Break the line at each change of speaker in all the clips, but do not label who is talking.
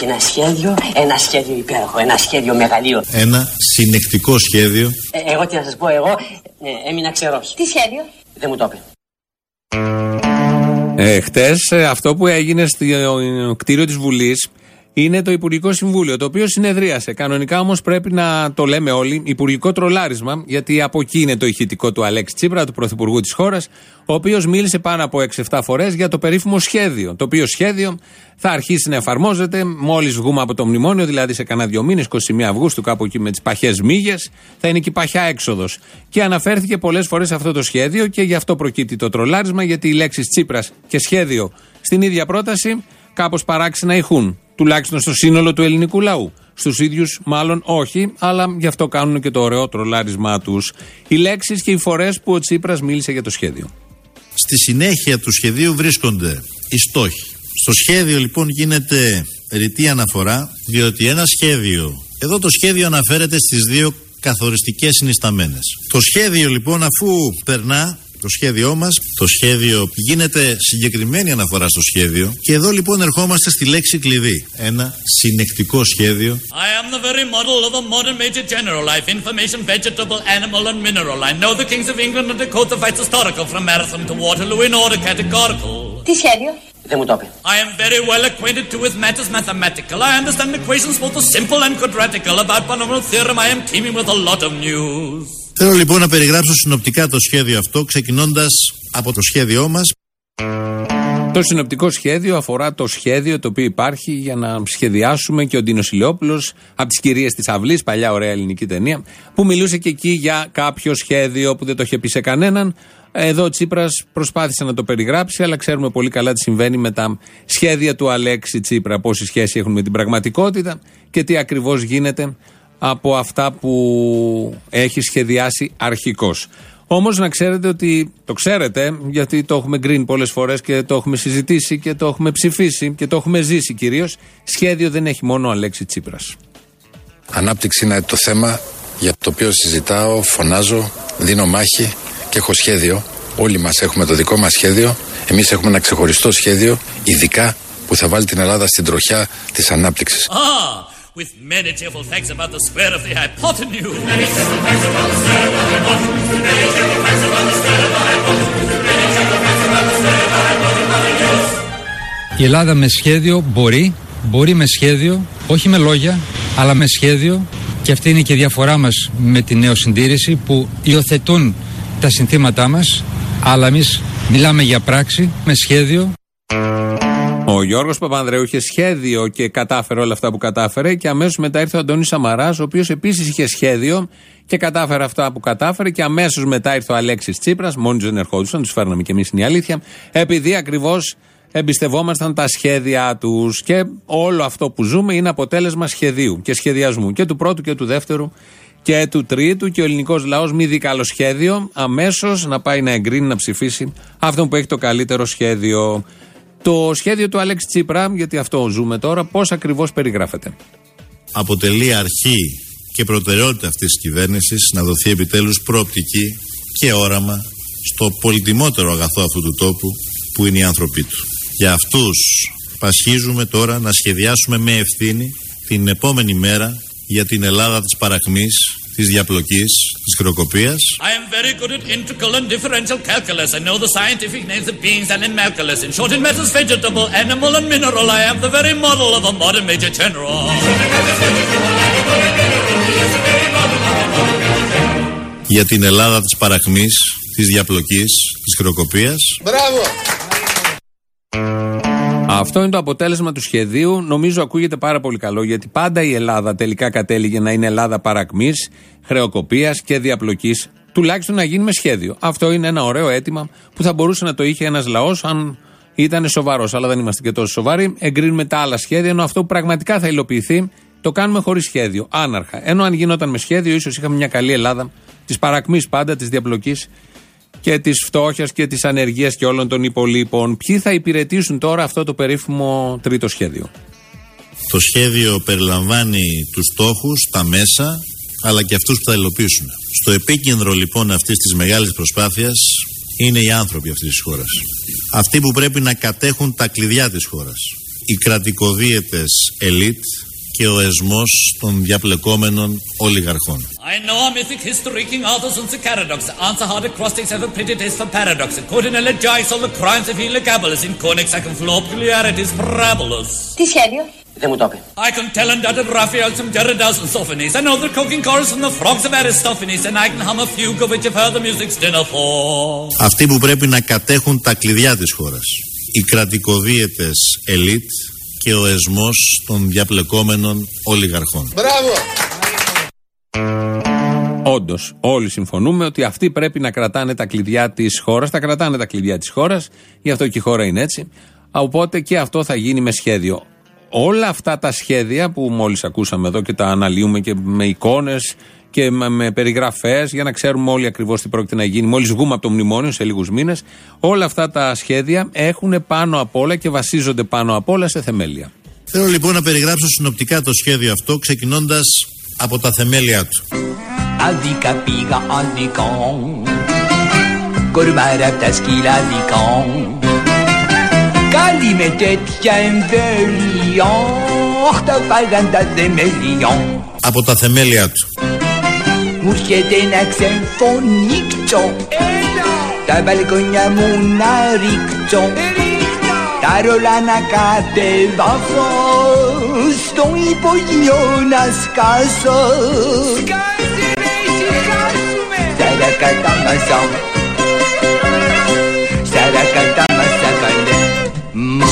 Έχει ένα σχέδιο υπέροχο, ένα σχέδιο μεγαλείο.
Ένα συνεκτικό σχέδιο.
Εγώ τι να σας πω, εγώ έμεινα ξερός.
Τι σχέδιο?
Δεν μου το είπε.
Χτες αυτό που έγινε στο κτίριο της Βουλής είναι το Υπουργικό Συμβούλιο, το οποίο συνεδρίασε. Κανονικά όμως πρέπει να το λέμε όλοι, υπουργικό τρολάρισμα, γιατί από εκεί είναι το ηχητικό του Αλέξη Τσίπρα, του Πρωθυπουργού της χώρας, ο οποίος μίλησε πάνω από 6-7 φορές για το περίφημο σχέδιο. Το οποίο σχέδιο θα αρχίσει να εφαρμόζεται μόλις βγούμε από το μνημόνιο, δηλαδή σε κανένα 2 μήνες, 21 Αυγούστου, κάπου εκεί με τις παχές μύγες, θα είναι και η παχιά έξοδος. Και αναφέρθηκε πολλές φορές αυτό το σχέδιο και γι' αυτό προκύπτει το τρολάρισμα, γιατί οι λέξεις Τσίπρας και σχέδιο στην ίδια πρόταση κάπως παράξενα ηχούν. Τουλάχιστον στο σύνολο του ελληνικού λαού. Στους ίδιους μάλλον όχι, αλλά γι' αυτό κάνουν και το ωραίο τρολάρισμά τους. Οι λέξεις και οι φορές που ο Τσίπρας μίλησε για το σχέδιο.
Στη συνέχεια του σχεδίου βρίσκονται οι στόχοι. Στο σχέδιο λοιπόν γίνεται ρητή αναφορά, διότι ένα σχέδιο, εδώ το σχέδιο αναφέρεται στις 2 καθοριστικές συνισταμένες. Το σχέδιο λοιπόν, αφού περνά το σχέδιό μας, το σχέδιο γίνεται συγκεκριμένη αναφορά στο σχέδιο και εδώ λοιπόν ερχόμαστε στη λέξη κλειδί. Ένα συνεκτικό σχέδιο.
I am the very model of a modern major general life, information, vegetable, animal and mineral. I know the kings of England and the quote the fights historical from Marathon to Waterloo in order categorical.
Τι σχέδιο?
Δεν μου το είπε.
I am very well acquainted too with matters mathematical. I understand equations both the simple and quadratical. About polynomial theorem I am teeming with a lot of news.
Θέλω λοιπόν να περιγράψω συνοπτικά το σχέδιο αυτό, ξεκινώντας από το σχέδιό μας.
Το συνοπτικό σχέδιο αφορά το σχέδιο το οποίο υπάρχει για να σχεδιάσουμε, και ο Ντίνος Ηλιόπουλος από τις Κυρίες της Αυλής, παλιά ωραία ελληνική ταινία, που μιλούσε και εκεί για κάποιο σχέδιο που δεν το είχε πει σε κανέναν. Εδώ ο Τσίπρας προσπάθησε να το περιγράψει, αλλά ξέρουμε πολύ καλά τι συμβαίνει με τα σχέδια του Αλέξη Τσίπρα, πόση σχέση έχουν με την πραγματικότητα και τι ακριβώς γίνεται από αυτά που έχει σχεδιάσει αρχικώς. Όμως να ξέρετε ότι, το ξέρετε, γιατί το έχουμε γκρίνει πολλές φορές και το έχουμε συζητήσει και το έχουμε ψηφίσει και το έχουμε ζήσει κυρίως, σχέδιο δεν έχει μόνο ο Αλέξη Τσίπρας.
Ανάπτυξη είναι το θέμα για το οποίο συζητάω, φωνάζω, δίνω μάχη και έχω σχέδιο. Όλοι μας έχουμε το δικό μας σχέδιο. Εμείς έχουμε ένα ξεχωριστό σχέδιο, ειδικά που θα βάλει την Ελλάδα στην τροχιά της ανάπτυξης.
With many cheerful facts about the square of the hypotenuse.
Η Ελλάδα με σχέδιο μπορεί με σχέδιο, όχι με λόγια, αλλά με σχέδιο, και αυτή είναι και η διαφορά μας με τη νεοσυντήρηση που υιοθετούν τα συνθήματά μας, αλλά εμείς μιλάμε για πράξη, με σχέδιο.
Ο Γιώργος Παπανδρέου είχε σχέδιο και κατάφερε όλα αυτά που κατάφερε, και αμέσως μετά ήρθε ο Αντώνης Σαμαράς, ο οποίος επίσης είχε σχέδιο και κατάφερε αυτά που κατάφερε, και αμέσως μετά ήρθε ο Αλέξης Τσίπρας. Μόνοι τους δεν ερχόντουσαν, τους φέρναμε κι εμείς, είναι η αλήθεια, επειδή ακριβώς εμπιστευόμασταν τα σχέδια τους. Και όλο αυτό που ζούμε είναι αποτέλεσμα σχεδίου και σχεδιασμού και του πρώτου και του δεύτερου και του τρίτου, και ο ελληνικός λαός μη δει καλό σχέδιο, αμέσως να πάει να εγκρίνει, να ψηφίσει αυτόν που έχει το καλύτερο σχέδιο. Το σχέδιο του Αλέξη Τσίπρα, γιατί αυτό ζούμε τώρα, πώς ακριβώς περιγράφεται?
Αποτελεί αρχή και προτεραιότητα αυτής της κυβέρνησης να δοθεί επιτέλους προοπτική και όραμα στο πολυτιμότερο αγαθό αυτού του τόπου, που είναι οι άνθρωποι του. Για αυτούς πασχίζουμε τώρα να σχεδιάσουμε με ευθύνη την επόμενη μέρα για την Ελλάδα της παρακμής, της διαπλοκής, της χρεοκοπίας.
I am very good at integral and differential calculus. I know the scientific names of beans and animalculus. In short, in matters vegetable, animal and mineral, I am the very model of a modern major general.
Για την Ελλάδα της παρακμής, της διαπλοκής, της χρεοκοπίας.
Μπράβο!
Αυτό είναι το αποτέλεσμα του σχεδίου. Νομίζω ακούγεται πάρα πολύ καλό, γιατί πάντα η Ελλάδα τελικά κατέληγε να είναι Ελλάδα παρακμής, χρεοκοπίας και διαπλοκής. Τουλάχιστον να γίνει με σχέδιο. Αυτό είναι ένα ωραίο αίτημα που θα μπορούσε να το είχε ένας λαός αν ήταν σοβαρός. Αλλά δεν είμαστε και τόσο σοβαροί. Εγκρίνουμε τα άλλα σχέδια, ενώ αυτό που πραγματικά θα υλοποιηθεί το κάνουμε χωρίς σχέδιο. Άναρχα. Ενώ αν γινόταν με σχέδιο, ίσως είχαμε μια καλή Ελλάδα της παρακμής πάντα, της διαπλοκής και της φτώχειας και της ανεργίας και όλων των υπολείπων. Ποιοι θα υπηρετήσουν τώρα αυτό το περίφημο τρίτο σχέδιο?
Το σχέδιο περιλαμβάνει τους στόχους, τα μέσα, αλλά και αυτούς που θα υλοποιήσουν. Στο επίκεντρο λοιπόν αυτής της μεγάλης προσπάθειας είναι οι άνθρωποι αυτής της χώρας. Αυτοί που πρέπει να κατέχουν τα κλειδιά της χώρας. οι κρατικοδίαιτες ελίτ και ο εσμός των διαπλεκόμενων ολιγαρχών.
I know a mythic history, King Arthur's and the Caradox. The answer hard acrostics have a pretty taste for paradox. According to Joyce, all the crimes of Heligabalus in Conix, I can flow peculiarities parabolous.
Τι σχέδιο? Δεν μου το είπε.
I can tell undoubted Raphael some Derridas and Sophones. I know the croaking chorus from the frogs of Aristophanes. And I can hum a fugue of which I've heard the music's dinner for.
Αυτοί που πρέπει να κατέχουν τα κλειδιά της χώρας. Οι κρατικοδίαιτες ελίτ και ο εσμός των διαπλεκόμενων ολιγαρχών.
Μπράβο!
Όντως, όλοι συμφωνούμε ότι αυτοί πρέπει να κρατάνε τα κλειδιά της χώρας. Τα κρατάνε τα κλειδιά της χώρας, γι' αυτό και η χώρα είναι έτσι. Οπότε και αυτό θα γίνει με σχέδιο. Όλα αυτά τα σχέδια που μόλις ακούσαμε εδώ και τα αναλύουμε και με εικόνες και με περιγραφές για να ξέρουμε όλοι ακριβώς τι πρόκειται να γίνει. Μόλις βγούμε από το μνημόνιο σε λίγους μήνες, όλα αυτά τα σχέδια έχουν πάνω απ' όλα και βασίζονται πάνω απ' όλα σε θεμέλια.
Θέλω λοιπόν να περιγράψω συνοπτικά το σχέδιο αυτό, ξεκινώντας από τα θεμέλια του.
Άδικα πήγα άδικον, κορμάρα απ' τα σκύλα δικών, καλή με τέτοια εμβέλεια, τα πάγαν τα θεμέλια. Από τα θεμέλια του. Μου έρχεται να ξεμφωνίξω, τα μπαλκόνια μου να ρίξω, τα ρολά να κατεβάσω, στο υπογείο να σκάσω. Σκάσε ρε, ησυχάσουμε. Σαρακατά μασά, σαρακατά μασά καλέ μου.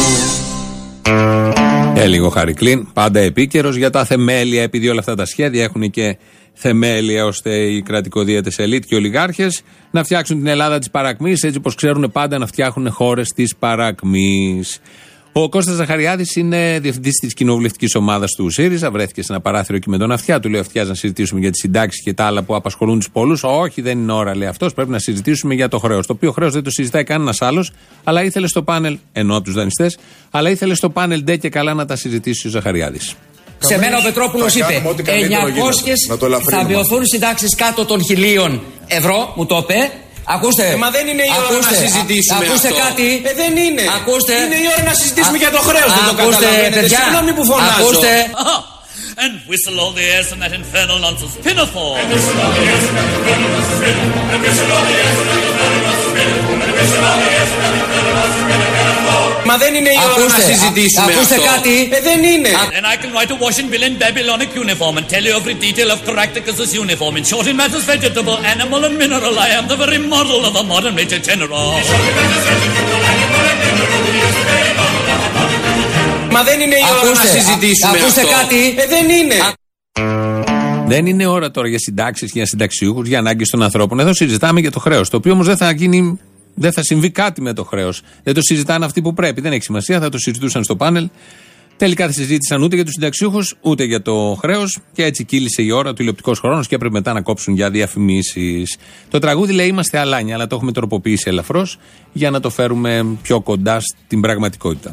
Λίγο Χαρικλίν, πάντα επίκαιρος για τα θεμέλια, επειδή όλα αυτά τα σχέδια έχουν και θεμέλια ώστε οι κρατικοδίαιτες ελίτ και οι ολιγάρχες να φτιάξουν την Ελλάδα της παρακμής, έτσι όπως ξέρουν πάντα να φτιάχνουν χώρες της παρακμής. Ο Κώστας Ζαχαριάδης είναι διευθυντής της κοινοβουλευτικής ομάδας του ΣΥΡΙΖΑ. Βρέθηκε σε ένα παράθυρο εκεί με τον Αυτιά. Του λέει: Αυτιά, να συζητήσουμε για τις συντάξεις και τα άλλα που απασχολούν τους πολλούς. Όχι, δεν είναι ώρα, λέει αυτός. Πρέπει να συζητήσουμε για το χρέος. Το οποίο χρέος δεν το συζητάει κανένας άλλος, αλλά ήθελε στο πάνελ, ενώ από τους δανειστές, αλλά ήθελε στο πάνελ ντε και καλά να τα συζητήσει ο Ζαχαριάδης.
Σε μένα ο Πετρόπουλος είπε 900 θα μειωθούν συντάξεις κάτω των 1.000 ευρώ, μου το είπε. Ακούστε.
Μα δεν είναι η ώρα να συζητήσουμε
ακούστε
αυτό.
Κάτι.
Δεν είναι.
Ακούστε.
Είναι η ώρα να συζητήσουμε για το χρέος. Δεν το καταλαβαίνετε. Συγγνώμη που φωνάζω.
Ακούστε.
And whistle all the airs and that infernal nonsense pinafore.
Μα δεν είναι η ώρα να συζητήσουμε
ακούστε
αυτό.
Κάτι.
Δεν είναι.
And I can write a washing bill in Babylonic uniform and tell you every detail of Caractacus' uniform. In short, in matters vegetable, animal and mineral, I am the very model of a modern Major General.
Μα δεν είναι η ώρα να συζητήσουμε
ακούστε
αυτό.
Κάτι.
Δεν είναι.
Δεν είναι ώρα τώρα για συντάξεις, για συνταξιούχους, για ανάγκες των ανθρώπων. Εδώ συζητάμε για το χρέος. Το οποίο όμως δεν θα συμβεί κάτι με το χρέος. Δεν το συζητάνε αυτοί που πρέπει. Δεν έχει σημασία. Θα το συζητούσαν στο πάνελ. Τελικά δεν συζήτησαν ούτε για τους συνταξιούχους, ούτε για το χρέος. Και έτσι κύλησε η ώρα, ο τηλεοπτικός χρόνος και έπρεπε μετά να κόψουν για διαφημίσεις. Το τραγούδι λέει Είμαστε αλάνια, αλλά το έχουμε τροποποιήσει ελαφρώς για να το φέρουμε πιο κοντά στην πραγματικότητα.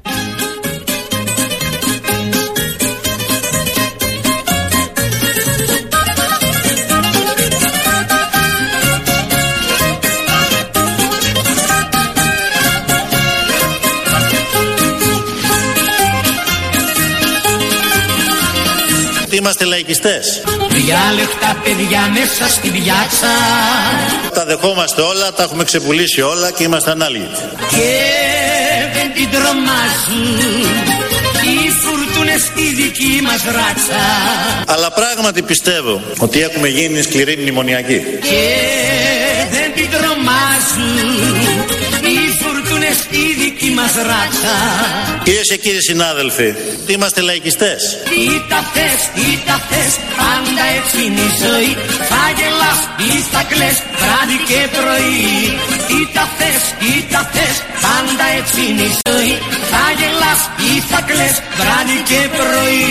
Είμαστε λαϊκιστές.
Διάλεκτα παιδιά μέσα στην πιάτσα.
Τα δεχόμαστε όλα, τα έχουμε ξεπουλήσει όλα και είμαστε ανάλγητοι.
Και δεν την τρομάζουν οι φουρτούνες στη δική μας ράτσα.
Αλλά πράγματι πιστεύω ότι έχουμε γίνει σκληροί μνημονιακοί.
Και δεν την τρομάζουν οι φουρτούνες στη δική μας ράτσα.
Κυρίες και κύριοι συνάδελφοι, είμαστε λαϊκιστές.
Τι τα θες, πάντα έτσι είναι η ζωή. Θα γελάς ή θα κλαις βράδυ και πρωί. Τι τα θες, πάντα έτσι είναι η ζωή. Θα γελάς ή θα κλαις βράδυ και πρωί.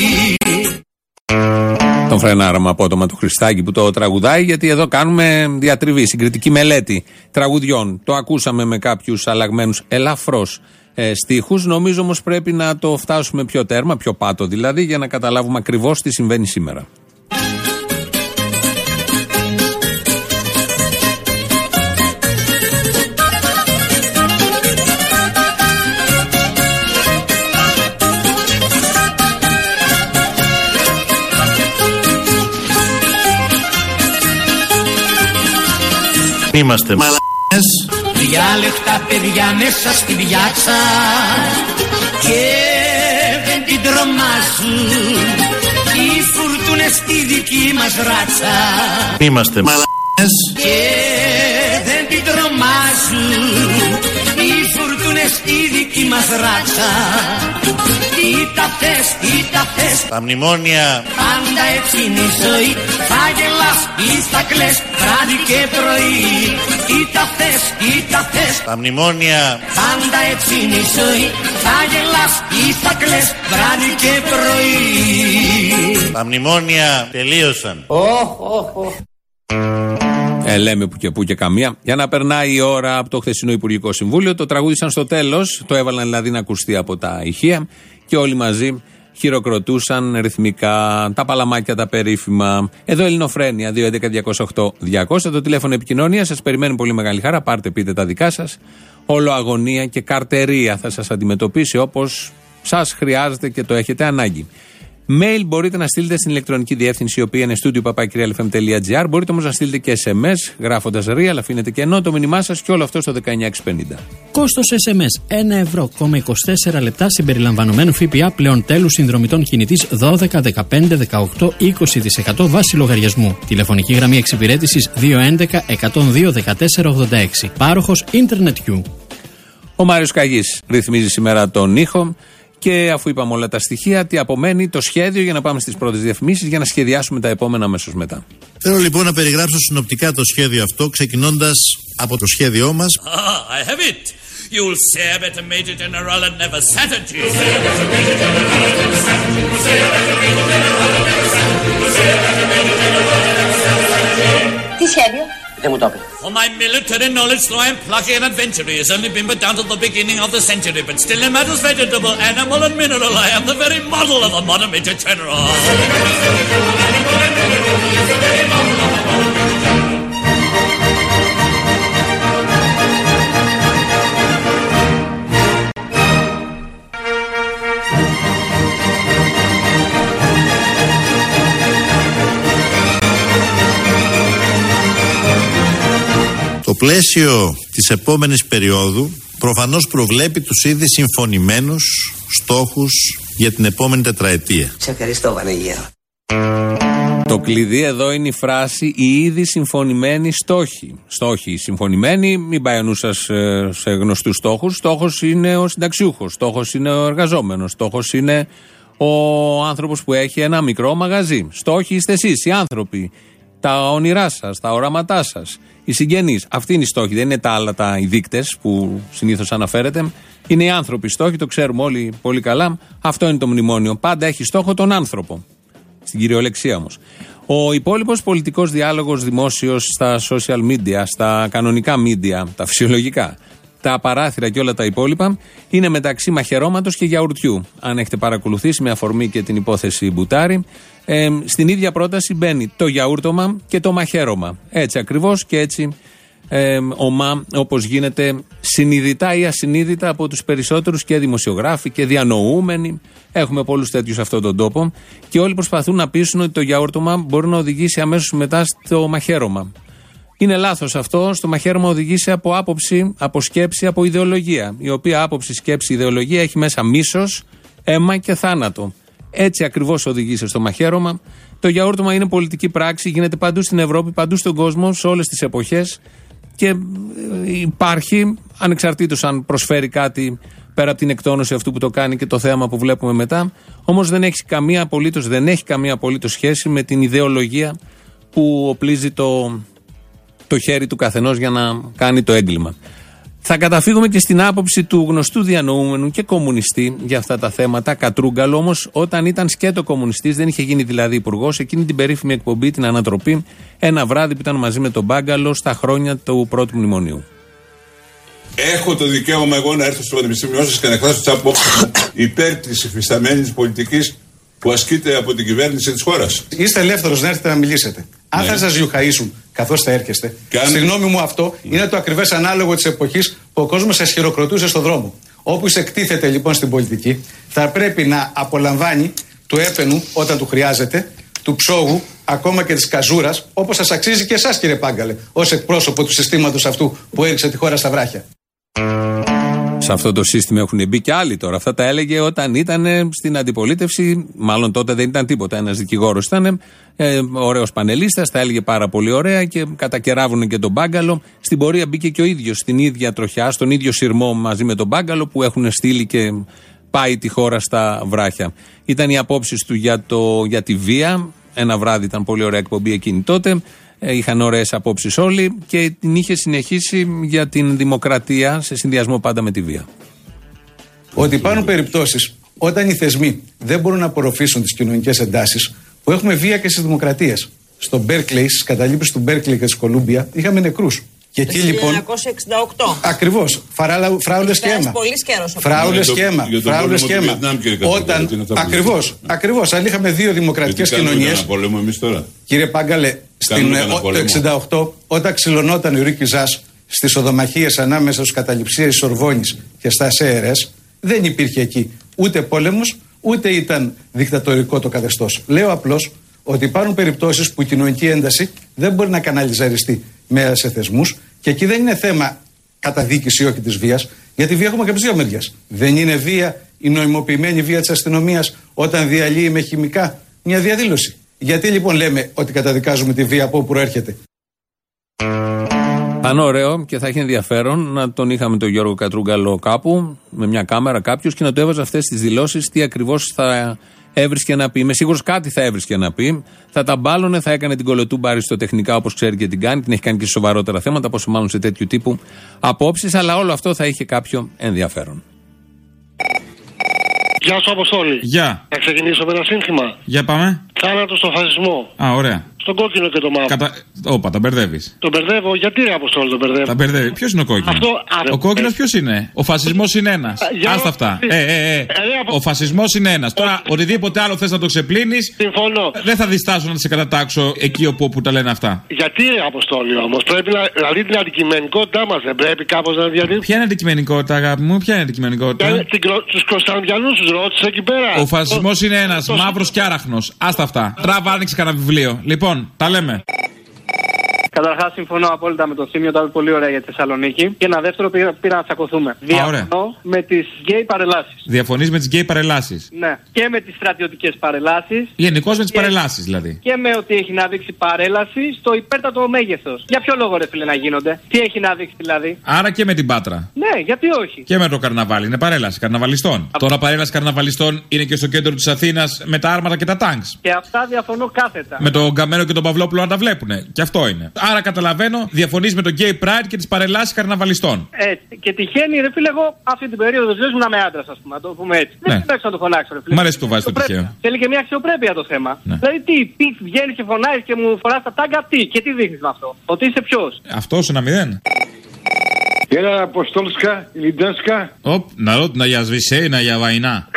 Τον φρενάραμα απότομα του Χριστάκη που το τραγουδάει, γιατί εδώ κάνουμε διατριβή, συγκριτική μελέτη τραγουδιών. Το ακούσαμε με κάποιους αλλαγμένους ελαφρώς στίχους. Νομίζω όμως πρέπει να το φτάσουμε πιο τέρμα, πιο πάτο δηλαδή, για να καταλάβουμε ακριβώς τι συμβαίνει σήμερα.
Είμαστε μαλακές.
Διάλεκτα παιδιά μέσα στη πιάτσα και δεν την τρομάζουν οι φουρτούνες στη δική μας ράτσα.
Είμαστε μαλακές
και δεν την τρομάζουν οι φουρτούνες στη δική μας ράτσα. Τι τα θες,
τα μνημόνια
πάντα έτσι είναι η ζωή. Θα γελάς ή θα κλαις βράδυ και πρωί. Τι τα θες,
τα μνημόνια
πάντα έτσι είναι η ζωή. Θα γελάς ή θα κλαις βράδυ και πρωί.
Τα μνημόνια τελείωσαν.
Λέμε που και καμία. Για να περνάει η ώρα από το χθεσινό Υπουργικό Συμβούλιο, το τραγούδισαν στο τέλος, το έβαλαν δηλαδή να ακουστεί από τα ηχεία και όλοι μαζί χειροκροτούσαν ρυθμικά τα παλαμάκια τα περίφημα. Εδώ Ελληνοφρένεια 211-208-200, το τηλέφωνο επικοινωνίας. Σας περιμένει πολύ μεγάλη χαρά. Πάρτε, πείτε τα δικά σας. Όλο αγωνία και καρτερία θα σας αντιμετωπίσει όπως σας χρειάζεται και το έχετε ανάγκη. Mail μπορείτε να στείλετε στην ηλεκτρονική διεύθυνση, η οποία είναι studio@realfm.gr. Μπορείτε όμως να στείλετε και SMS, γράφοντας real, αφήνετε κενό το μήνυμά σας και όλο αυτό στο 19650.
Κόστος SMS 1,24 λεπτά συμπεριλαμβανομένου ΦΠΑ, πλέον τέλους συνδρομητών κινητής 12, 15, 18, 20% βάση λογαριασμού. Τηλεφωνική γραμμή εξυπηρέτησης 211 102 14 86. Πάροχος Internet Q.
Ο Μάριος Καγής ρυθμίζει σήμερα τον ήχο. Και αφού είπαμε όλα τα στοιχεία, τι απομένει? Το σχέδιο για να πάμε στις πρώτες διαφημίσεις για να σχεδιάσουμε τα επόμενα αμέσως μετά.
Θέλω λοιπόν να περιγράψω συνοπτικά το σχέδιο αυτό, ξεκινώντας από το σχέδιό μας.
I have it. You'll say I bet a Major General and never Saturday.
Τι σχέδιο? Δεν μου το είπε.
For my military knowledge, though I am plucky and adventurous, has only been but down to the beginning of the century, but still in matters vegetable, animal and mineral, I am the very model of a modern Major General.
Το πλαίσιο της επόμενης περίοδου προφανώς προβλέπει τους ήδη συμφωνημένους στόχους για την επόμενη τετραετία.
Σε ευχαριστώ, Βανίγερο.
Το κλειδί εδώ είναι η φράση «οι ήδη συμφωνημένοι στόχοι». Στόχοι συμφωνημένοι, μην πάει ο νους σας σε γνωστούς στόχους. Στόχος είναι ο συνταξιούχος, στόχος είναι ο εργαζόμενος, στόχος είναι ο άνθρωπος που έχει ένα μικρό μαγαζί. Στόχοι είστε εσείς, οι άνθρωποι, τα όνειρά σας, τα οράματά σας, οι συγγενείς. Αυτή είναι η στόχη, δεν είναι τα άλλα οι δείκτες που συνήθως αναφέρεται. Είναι οι άνθρωποι στόχοι, το ξέρουμε όλοι πολύ καλά. Αυτό είναι το μνημόνιο. Πάντα έχει στόχο τον άνθρωπο. Στην κυριολεξία όμως. Ο υπόλοιπος πολιτικός διάλογος δημόσιος στα social media, στα κανονικά media, τα φυσιολογικά, τα παράθυρα και όλα τα υπόλοιπα, είναι μεταξύ μαχαιρώματος και γιαουρτιού. Αν έχετε παρακολουθήσει με αφορμή και την υπόθεση Μπουτάρη, στην ίδια πρόταση μπαίνει το γιαούρτωμα και το μαχαίρωμα. Έτσι ακριβώς και έτσι όπως γίνεται συνειδητά ή ασυνείδητα από τους περισσότερους και δημοσιογράφοι και διανοούμενοι. Έχουμε πολλούς τέτοιους σε αυτόν τον τόπο και όλοι προσπαθούν να πείσουν ότι το γιαούρτωμα μπορεί να οδηγήσει αμέσως μετά στο μαχαίρωμα. Είναι λάθος αυτό. Στο μαχαίρωμα οδηγήσει από άποψη, από σκέψη, από ιδεολογία. Η οποία άποψη, σκέψη, ιδεολογία έχει μέσα μίσος, αίμα και θάνατο. Έτσι ακριβώς οδηγήσει στο μαχαίρωμα. Το γιαούρτωμα είναι πολιτική πράξη, γίνεται παντού στην Ευρώπη, παντού στον κόσμο, σε όλες τις εποχές και υπάρχει, ανεξαρτήτως αν προσφέρει κάτι πέρα από την εκτόνωση αυτού που το κάνει και το θέαμα που βλέπουμε μετά, όμως δεν έχει καμία απολύτως σχέση με την ιδεολογία που οπλίζει το χέρι του καθενός για να κάνει το έγκλημα. Θα καταφύγουμε και στην άποψη του γνωστού διανοούμενου και κομμουνιστή για αυτά τα θέματα, Κατρούγκαλο, όμως όταν ήταν σκέτο κομμουνιστής, δεν είχε γίνει δηλαδή υπουργός, εκείνη την περίφημη εκπομπή, την Ανατροπή, ένα βράδυ που ήταν μαζί με τον Μπάγκαλο στα χρόνια του πρώτου μνημονίου.
Έχω το δικαίωμα εγώ να έρθω στο Πανεπιστήμιό σας και να εκφράσω τις απόψεις μου υπέρ της υφισταμένης πολιτικής που ασκείται από την κυβέρνηση της χώρας.
Είστε ελεύθερος να έρθετε να μιλήσετε. Αν θα σας γιουχαΐσουν καθώς θα έρχεστε, στη γνώμη μου αυτό είναι το ακριβές ανάλογο της εποχής που ο κόσμος σας χειροκροτούσε στον δρόμο. Όπου εκτίθεται λοιπόν στην πολιτική, θα πρέπει να απολαμβάνει του έπαινου όταν του χρειάζεται, του ψόγου, ακόμα και της καζούρας, όπως σας αξίζει και εσάς, κύριε Πάγκαλε, ως εκπρόσωπο του συστήματος αυτού που έριξε τη χώρα στα βράχια.
Σε αυτό το σύστημα έχουν μπει και άλλοι τώρα. Αυτά τα έλεγε όταν ήταν στην αντιπολίτευση. Μάλλον τότε δεν ήταν τίποτα. Ένας δικηγόρος ήταν, ωραίος πανελίστας, τα έλεγε πάρα πολύ ωραία και κατακεράβουν και τον Μπάγκαλο. Στην πορεία μπήκε και ο ίδιος στην ίδια τροχιά, στον ίδιο σειρμό μαζί με τον Μπάγκαλο που έχουν στείλει και πάει τη χώρα στα βράχια. Ήταν οι απόψεις του για τη βία. Ένα βράδυ ήταν πολύ ωραία εκπομπή εκείνη τότε. Είχαν ωραίες απόψεις όλοι και την είχε συνεχίσει για την δημοκρατία σε συνδυασμό πάντα με τη βία.
Ότι υπάρχουν περιπτώσεις όταν οι θεσμοί δεν μπορούν να απορροφήσουν τις κοινωνικές εντάσεις, που έχουμε βία και στις δημοκρατίες. Στο Μπέρκλεϊ, στις καταλήψεις του Μπέρκλεϊ και της Κολούμπια, είχαμε νεκρούς. Και εκεί λοιπόν.
1968.
Ακριβώς. Φράουλε σκέμα. Φράουλε σκέμα. Όταν. Ακριβώς. Αν είχαμε δύο δημοκρατικές κοινωνίες. Κύριε Πάγκαλε, το 1968, όταν ξυλωνόταν ο Ρίκη Ζας στις οδομαχίες ανάμεσα στους καταληψίες της Σορβόνης και στα ΣΕΡΕΣ, δεν υπήρχε εκεί ούτε πόλεμος, ούτε ήταν δικτατορικό το καθεστώς. Λέω απλώς ότι υπάρχουν περιπτώσεις που η κοινωνική ένταση δεν μπορεί να καναλιζαριστεί μέσα σε θεσμούς και εκεί δεν είναι θέμα καταδίκης ή όχι της βίας, γιατί βία έχουμε και από τις δύο μεριές. Δεν είναι βία η νοημοποιημένη βία της αστυνομίας όταν διαλύει με χημικά μια διαδήλωση? Γιατί λοιπόν λέμε ότι καταδικάζουμε τη βία από όπου προέρχεται?
Θα είναι ωραίο και θα έχει ενδιαφέρον να τον είχαμε τον Γιώργο Κατρούγκαλο κάπου με μια κάμερα κάποιος και να του έβαζε αυτές τις δηλώσεις, τι ακριβώς θα έβρισκε να πει. Είμαι σίγουρος κάτι θα έβρισκε να πει. Θα τα μπάλωνε, θα έκανε την κολοτούμπα αριστοτεχνικά όπως ξέρει και την κάνει. Την έχει κάνει και σε σοβαρότερα θέματα, πόσο μάλλον σε τέτοιου τύπου απόψεις. Αλλά όλο αυτό θα είχε κάποιο ενδιαφέρον.
Γεια σου, Αποστόλη.
Γεια.
Να ξεκινήσω με ένα σύνθημα.
Για πάμε.
Θάνατο στον φασισμό.
Α, ωραία.
Στον κόκκινο και το μαύρο.
Όπα, τα μπερδεύεις.
Τον μπερδεύω, γιατί ρε Αποστόλη τον μπερδεύω?
Τα μπερδεύει. Ποιος είναι ο κόκκινος? Ο κόκκινος ποιος είναι? Ο φασισμός είναι ένας. Άστα αυτά. Ο φασισμός είναι ένας. Τώρα, οτιδήποτε άλλο θες να το ξεπλύνεις.
Συμφωνώ.
Δεν θα διστάσω να σε κατατάξω εκεί όπου τα λένε αυτά.
Γιατί ρε Αποστόλη όμως? Πρέπει να δηλαδή την αντικειμενικότητά μας δεν πρέπει κάπως να διατηρήσουμε?
Ποια είναι η αντικειμενικότητα, αγάπη μου? Ποια είναι η αντικειμενικότητα?
Τους Κωνσταντιανούς τους ρώτησε εκεί πέρα.
Ο φασισμός είναι ένας. Μαύρος και άραχνος. Άστα αυτά. Τράβα, άνοιξε κανένα βιβλίο. Λοιπόν, τα λέμε.
Καταρχάς, συμφωνώ απόλυτα με το Θήμιο, τα είπε πολύ ωραία για τη Θεσσαλονίκη. Και ένα δεύτερο, πήρα να τσακωθούμε. Διαφωνώ με τις γκέι παρελάσεις.
Διαφωνείς με τις γκέι παρελάσεις?
Ναι. Και με τις στρατιωτικές παρελάσεις.
Γενικώς με τις παρελάσεις δηλαδή.
Και με ότι έχει να δείξει παρέλαση στο υπέρτατο μέγεθος. Για ποιο λόγο, ρε φίλε, να γίνονται? Τι έχει να δείξει δηλαδή?
Άρα και με την Πάτρα.
Ναι, γιατί όχι?
Και με το καρναβάλι. Είναι παρέλαση καρναβαλιστών. Τώρα παρέλαση καρναβαλιστών είναι και στο κέντρο της Αθήνας με τα άρματα και τα τάγκς.
Και αυτά διαφωνώ κάθετα.
Με τον Καμένο και τον Παυλόπουλο να τα βλέπουνε. Και αυτό είναι. Άρα καταλαβαίνω, διαφωνείς με το gay pride και τις παρελάσεις καρναβαλιστών.
Έτσι. Και τυχαίνει, ρε φίλε, εγώ αυτή την περίοδο της ζωής μου να είμαι άντρας, ας πούμε, να το πούμε έτσι.
Ναι.
Δεν πρέπει να το φωνάξω, ρε φίλε.
Μ' αρέσει που το βάζεις το τυχαίο.
Θέλει και μια αξιοπρέπεια το θέμα. Ναι. Δηλαδή, τι, βγαίνεις και φωνάζεις και μου φοράς τα τάγκα, τι, και τι δείχνεις με αυτό? Ότι είσαι ποιος?
Αυτός ένα 0.
Έλα, Αποστόλσκα, Λιντάνσκα.
Ναρότνα για σβησένα για βαϊνά.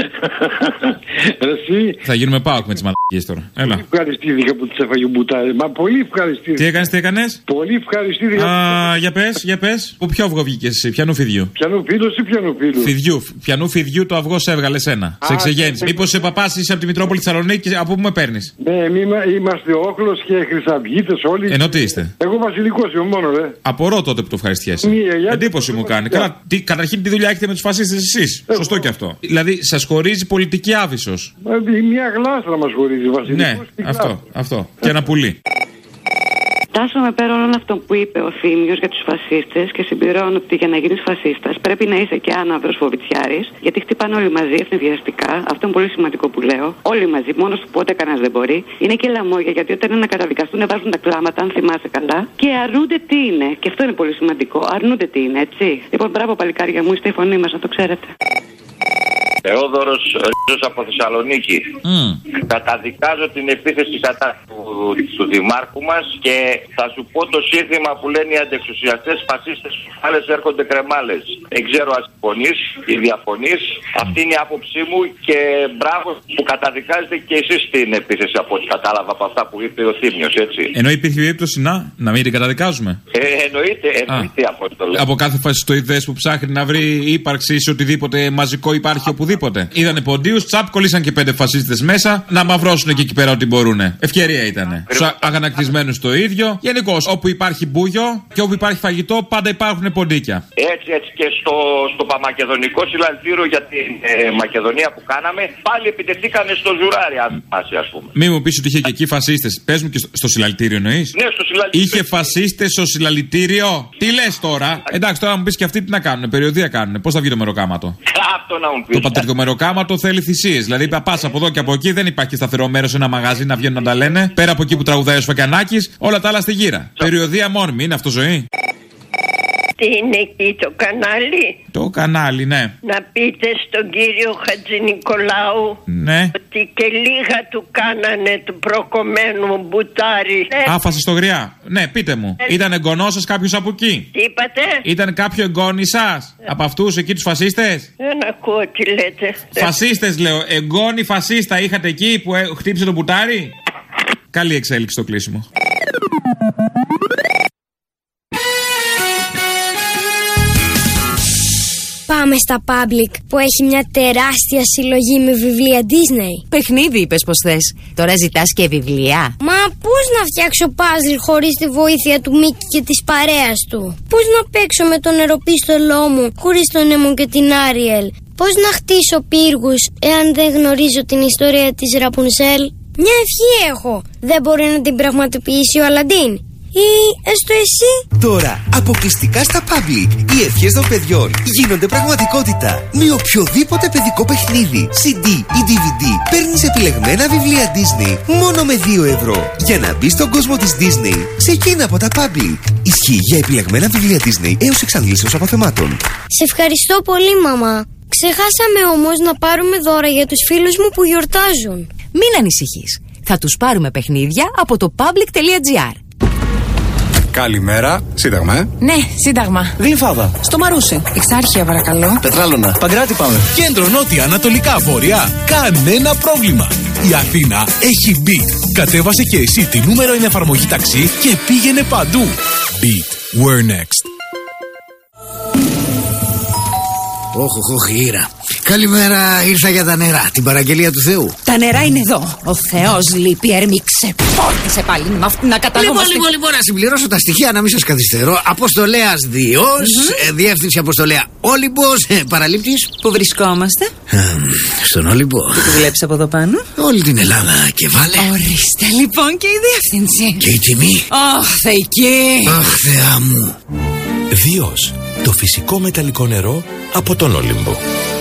Εσύ.
Θα γίνουμε πάοκ με τις μαλακίες τώρα. Έλα.
Ευχαριστήθηκα που τις έφαγε μπουτάρες. Μα πολύ ευχαριστήθηκα.
Τι έκανες?
Πολύ ευχαριστήθηκα.
Για πες. Που ποιο αυγό βγήκες εσύ, ποιανού φιδιού?
Ποιανού φίλος ή ποιανού φίλου?
Ποιανού φιδιού το αυγό σε έβγαλε σένα. Σε εξεγέννησε. Μήπως σε παπάς είσαι από τη Μητρόπολη Θεσσαλονίκη και από πού με παίρνεις?
Ναι, είμαστε όχλος και χρυσαυγίτες όλοι.
Ενώ τι είστε?
Εγώ βασιλικός είμαι μόνο, ρε.
Απορώ τότε που το ευχαριστιέσαι. Εντύπωση μου κάνει. Καλά, καταρχήν τι δουλειά έχετε με τους φασίστες εσείς? Σωστό και αυτό. Δηλαδή σας χωρίζει πολιτική άβυσσος.
Μια γλάστρα μας χωρίζει, βασιλικός.
Ναι, αυτό. Και ένα πουλί.
Τάσσομαι πέρα όλων αυτών που είπε ο Θήμιος για τους φασίστες και συμπληρώνω ότι για να γίνεις φασίστας πρέπει να είσαι και άναυδρος φοβιτσιάρης, γιατί χτυπάνε όλοι μαζί ευνηδιαστικά. Αυτό είναι πολύ σημαντικό που λέω. Όλοι μαζί, μόνος του πότε κανένας δεν μπορεί. Είναι και λαμόγια, γιατί όταν είναι να καταδικαστούν βάζουν τα κλάματα, αν θυμάσαι καλά, και αρνούνται τι είναι. Και αυτό είναι πολύ σημαντικό. Αρνούνται τι είναι, έτσι. Λοιπόν, μπράβο παλικάρια μου, είστε η φωνή μας, να το ξέρετε.
Θεόδωρος Ρίζος από Θεσσαλονίκη. Καταδικάζω την επίθεση κατά του δημάρχου μας και θα σου πω το σύνθημα που λένε οι αντεξουσιαστές φασίστες άλλες έρχονται κρεμάλες. Δεν ξέρω αν συμφωνείς ή διαφωνείς. Αυτή είναι η άποψή μου και μπράβο που καταδικάζετε και εσείς την επίθεση από ό,τι κατάλαβα από αυτά που είπε ο Θήμιος, έτσι.
Ενώ υπήρχε περίπτωση να μην την καταδικάζουμε.
Εννοείται από αυτό το λέω.
Από κάθε φασιστοειδές που ψάχνει να βρει ύπαρξη σε οτιδήποτε μαζικό υπάρχει οπουδήποτε. οπουδήποτε. Είδανε ποντίους, τσαπ, κολλήσαν και 5 φασίστες μέσα να μαυρώσουν και εκεί πέρα ό,τι μπορούνε. Ευκαιρία ήτανε. Στους αγανακτισμένους το ίδιο. Γενικώς, όπου υπάρχει μπούγιο και όπου υπάρχει φαγητό, πάντα υπάρχουν ποντίκια.
Έτσι και στο παμακεδονικό συλλαλητήριο για την Μακεδονία που κάναμε, πάλι επιτεθήκανε στο Ζουράρι, αν θυμάσαι, ας πούμε.
Μη μου πεις ότι είχε και εκεί φασίστες. Πες μου και στο συλλαλητήριο εννοείς.
Ναι, στο συλλαλητήριο.
Είχε φασίστες στο συλλαλητήριο. Τι λες τώρα. Εντάξει, τώρα μου πεις και αυτοί τι να κάνουν. Περιοδία κάνουν. Πώς θα βγει το μεροκάματο.
Αυτό να μου πεις.
Το πατρικό μεροκάματο θέλει θυσίες. Δηλαδή, πας από εδώ και από εκεί, δεν υπάρχει σταθερό μέρος, ένα μαγαζί να βγαίνουν να τα λένε. Πέρα από εκεί που τραγουδάει ο Σφακιανάκης, όλα τα άλλα στη γύρα. Περιοδία μόνιμη, είναι αυτό ζωή.
Τι είναι εκεί το κανάλι?
Το κανάλι, ναι.
Να πείτε στον κύριο Χατζηνικολάου,
ναι,
ότι και λίγα του κάνανε του προκομμένου μπουτάρι.
Α, φασιστογριά. Ναι, πείτε μου. Ήταν εγγονός σας κάποιος από εκεί?
Τι είπατε?
Ήταν κάποιο εγγόνι σας από αυτούς εκεί τους φασίστες?
Δεν ακούω τι λέτε.
Φασίστες λέω. Εγγόνι φασίστα είχατε εκεί που χτύπησε το μπουτάρι? Καλή εξέλιξη στο κλείσιμο.
Πάμε στα Public που έχει μια τεράστια συλλογή με βιβλία Disney.
Παιχνίδι είπες πως θες. Τώρα ζητάς και βιβλία.
Μα πώς να φτιάξω puzzle χωρίς τη βοήθεια του Μίκη και της παρέας του? Πώς να παίξω με τον νεροπίστολό μου χωρίς τον Νέμο και την Άριελ? Πώς να χτίσω πύργους εάν δεν γνωρίζω την ιστορία της Ραπουνσέλ? Μια ευχή έχω. Δεν μπορεί να την πραγματοποιήσει ο Αλαντίν? Ή έστω εσύ?
Τώρα, αποκλειστικά στα Public, οι ευχές των παιδιών γίνονται πραγματικότητα. Με οποιοδήποτε παιδικό παιχνίδι, CD ή DVD, παίρνεις επιλεγμένα βιβλία Disney μόνο με 2 ευρώ. Για να μπεις στον κόσμο της Disney, ξεκίνα από τα Public. Ισχύει για επιλεγμένα βιβλία Disney έως εξαντλήσεως αποθεμάτων.
Σε ευχαριστώ πολύ, μαμά. Ξεχάσαμε όμως να πάρουμε δώρα για τους φίλους μου που γιορτάζουν.
Μην ανησυχείς. Θα τους πάρουμε παιχνίδια από το public.gr.
Καλημέρα. Σύνταγμα,
Ναι, Σύνταγμα.
Γλυφάδα.
Στο Μαρούσι. Εξάρχεια, παρακαλώ.
Πετράλωνα. Παγκράτη πάμε.
Κέντρο, νότια, ανατολικά, βορειά. Κανένα πρόβλημα. Η Αθήνα έχει Beat. Κατέβασε και εσύ τη νούμερο 1 εφαρμογή ταξί και πήγαινε παντού. Beat. We're next.
Όχι, Ήρα. Καλημέρα, ήρθα για τα νερά, την παραγγελία του Θεού.
Τα νερά είναι εδώ. Ο Θεός λείπει, έρμηξε. Πόρτισε πάλι με αυτήν να καταλάβουμε.
Λοιπόν, να συμπληρώσω τα στοιχεία, να μην σας καθυστερώ. Αποστολέας Διός, διεύθυνση Αποστολέα Όλυμπος, παραλήπτης.
Πού βρισκόμαστε?
Στον Όλυμπο.
Και τη βλέπεις από εδώ πάνω?
Όλη την Ελλάδα και βάλε.
Ορίστε λοιπόν και η διεύθυνση.
Και η τιμή.
Αχ, θεϊκή.
Αχ, Θεά μου.
Διός, το φυσικό μεταλλικό νερό από τον Όλυμπο.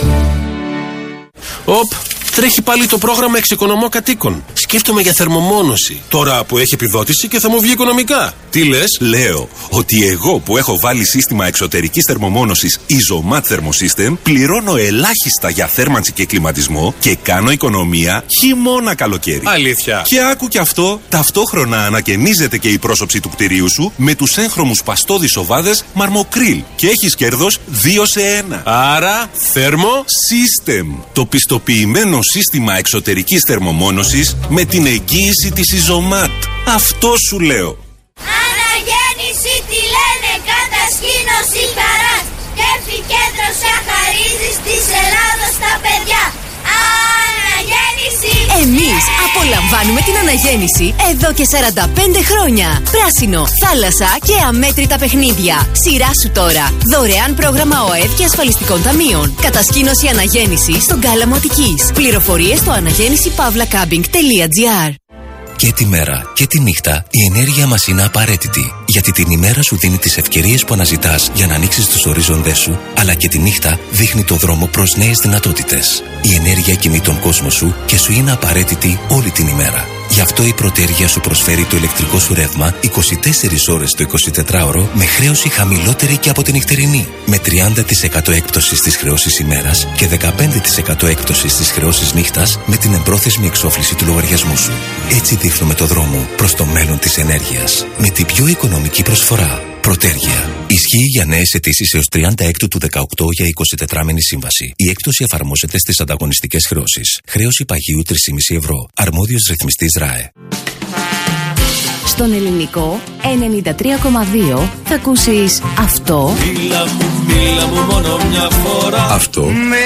Τρέχει πάλι το πρόγραμμα Εξοικονομώ Κατοίκων. Σκέφτομαι για θερμομόνωση. Τώρα που έχει επιδότηση και θα μου βγει οικονομικά. Τι λες? Λέω ότι εγώ που έχω βάλει σύστημα εξωτερικής θερμομόνωσης Isomat Thermosystem πληρώνω ελάχιστα για θέρμανση και κλιματισμό και κάνω οικονομία χειμώνα καλοκαίρι. Αλήθεια. Και άκου κι αυτό, ταυτόχρονα ανακαινίζεται και η πρόσωψη του κτηρίου σου με τους έγχρωμους παστόδης οβάδες Marmocryl και έχεις κέρδος 2 σε 1. Άρα Thermosystem, το πιστοποιημένο σύστημα εξωτερικής θερμομόνωσης με την εγγύηση της Isomat. Αυτό σου λέω.
Αναγέννηση τη λένε κατασκήνωση χαράς και επικέντρωση αχαρίζεις της Ελλάδος στα παιδιά. Αναγέννηση.
Εμείς απολαμβάνουμε την αναγέννηση εδώ και 45 χρόνια. Πράσινο, θάλασσα και αμέτρητα παιχνίδια. Σειρά σου τώρα. Δωρεάν πρόγραμμα ΟΕΔ και ασφαλιστικών ταμείων. Κατασκήνωση αναγέννηση στον Κάλαμο Αττικής. Πληροφορίες στο anagennisi-pavlacamping.gr.
Και τη μέρα και τη νύχτα η ενέργεια μας είναι απαραίτητη. Γιατί την ημέρα σου δίνει τις ευκαιρίες που αναζητάς για να ανοίξεις τους ορίζοντές σου, αλλά και τη νύχτα δείχνει το δρόμο προς νέες δυνατότητες. Η ενέργεια κινεί τον κόσμο σου και σου είναι απαραίτητη όλη την ημέρα. Γι' αυτό η Πρωτέργεια σου προσφέρει το ηλεκτρικό σου ρεύμα 24 ώρες το 24ωρο με χρέωση χαμηλότερη και από την νυχτερινή. Με 30% έκπτωση στις χρεώσεις ημέρας και 15% έκπτωση στις χρεώσεις νύχτας με την εμπρόθεσμη εξόφληση του λογαριασμού σου. Έτσι δείχνουμε το δρόμο προς το μέλλον της ενέργειας. Με την πιο οικονομική προσφορά. Πρωτέργεια. Ισχύει για νέες αιτήσεις έως 36 του 18 για 24μηνη σύμβαση. Η έκπτωση εφαρμόζεται στις ανταγωνιστικές χρεώσεις. Χρέωση παγίου 3,5 ευρώ. Αρμόδιος ρυθμιστής ΡΑΕ.
Στον Ελληνικό 93,2 θα ακούσεις αυτό.
Μίλα μου μόνο μια φορά.
Αυτό.
Με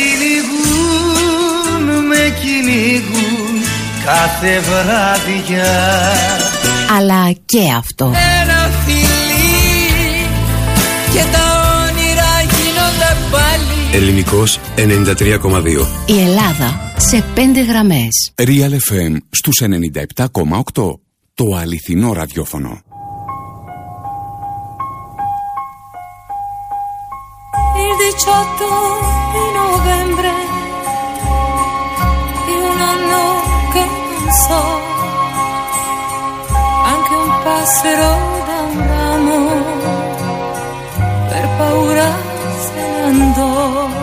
κυνηγούν κάθε βράδια.
Αλλά και αυτό.
Ένα φιλί και τα όνειρα γίνονται πάλι.
Ελληνικός 93,2.
Η Ελλάδα σε 5 γραμμές.
Real FM στους 97,8. Το αληθινό ραδιόφωνο.
Il 18 di novembre di un anno che non so, anche un passero da un ramo per paura se ne andò.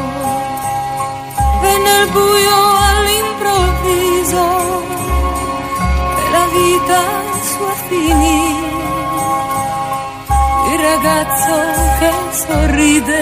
Venne il buio all'improvviso e la vita sua finì. Il ragazzo che sorride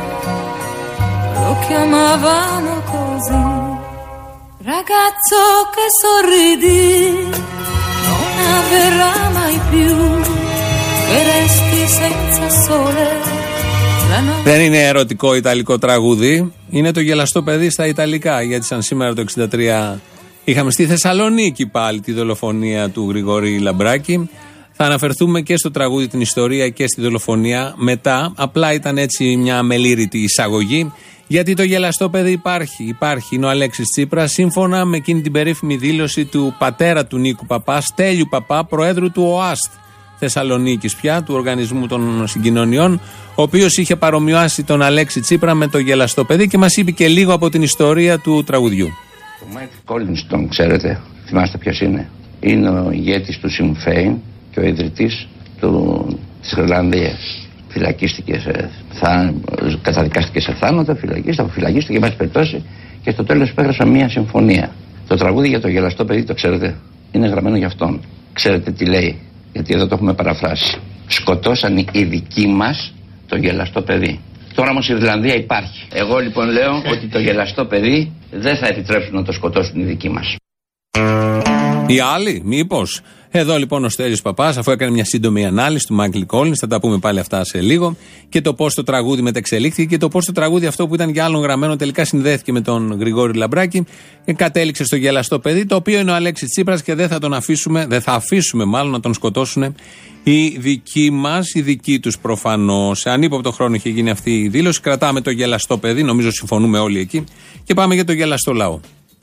lo chiamavano così. Ragazzo che sorridi non avverrà mai più, che resti senza sole.
Δεν είναι ερωτικό ιταλικό τραγούδι, είναι το γελαστό παιδί στα ιταλικά, γιατί σαν σήμερα το 1963 είχαμε στη Θεσσαλονίκη πάλι τη δολοφονία του Γρηγόρη Λαμπράκη. Θα αναφερθούμε και στο τραγούδι, την ιστορία και στη δολοφονία μετά. Απλά ήταν έτσι μια αμελήρητη εισαγωγή, γιατί το γελαστό παιδί υπάρχει. Είναι ο Αλέξης Τσίπρας, σύμφωνα με εκείνη την περίφημη δήλωση του πατέρα του Νίκου Παπά, Στέλιου Παπά, προέδρου του ΟΑΣΤ Θεσσαλονίκης πια, του Οργανισμού των Συγκοινωνιών, ο οποίος είχε παρομοιάσει τον Αλέξη Τσίπρα με το γελαστό παιδί και μας είπε και λίγο από την ιστορία του τραγουδιού.
Ο Μάικλ Κόλινς τον ξέρετε, θυμάστε ποιος είναι? Είναι ο ηγέτης του Sinn Féin και ο ιδρυτής της Ιρλανδίας. Φυλακίστηκε, καταδικάστηκε σε θάνατο, φυλακίστηκε, εν πάση περιπτώσει, και στο τέλος υπέγραψε μια συμφωνία. Το τραγούδι για το γελαστό παιδί, το ξέρετε, είναι γραμμένο για αυτόν. Ξέρετε τι λέει? Γιατί εδώ το έχουμε παραφράσει. Σκοτώσαν οι δικοί μας το γελαστό παιδί. Τώρα όμως η Ιρλανδία υπάρχει. Εγώ λοιπόν λέω ότι το γελαστό παιδί δεν θα επιτρέψουν να το σκοτώσουν οι δικοί μας.
Οι άλλοι, μήπως? Εδώ λοιπόν ο Στέλιος Παπάς, αφού έκανε μια σύντομη ανάλυση του Μάικλ Κόλινς, θα τα πούμε πάλι αυτά σε λίγο, και το πώς το τραγούδι μετεξελίχθηκε και το πώς το τραγούδι αυτό που ήταν για άλλον γραμμένο τελικά συνδέθηκε με τον Γρηγόρη Λαμπράκη και κατέληξε στο γελαστό παιδί, το οποίο είναι ο Αλέξης Τσίπρας, και δεν θα αφήσουμε μάλλον να τον σκοτώσουν οι δικοί μας, οι δικοί τους προφανώς. Σε ανύποπτο χρόνο είχε γίνει αυτή η δήλωση. Κρατάμε το γελαστό παιδί, νομίζω συμφωνούμε όλοι εκεί, και πάμε για το γελαστό λαό.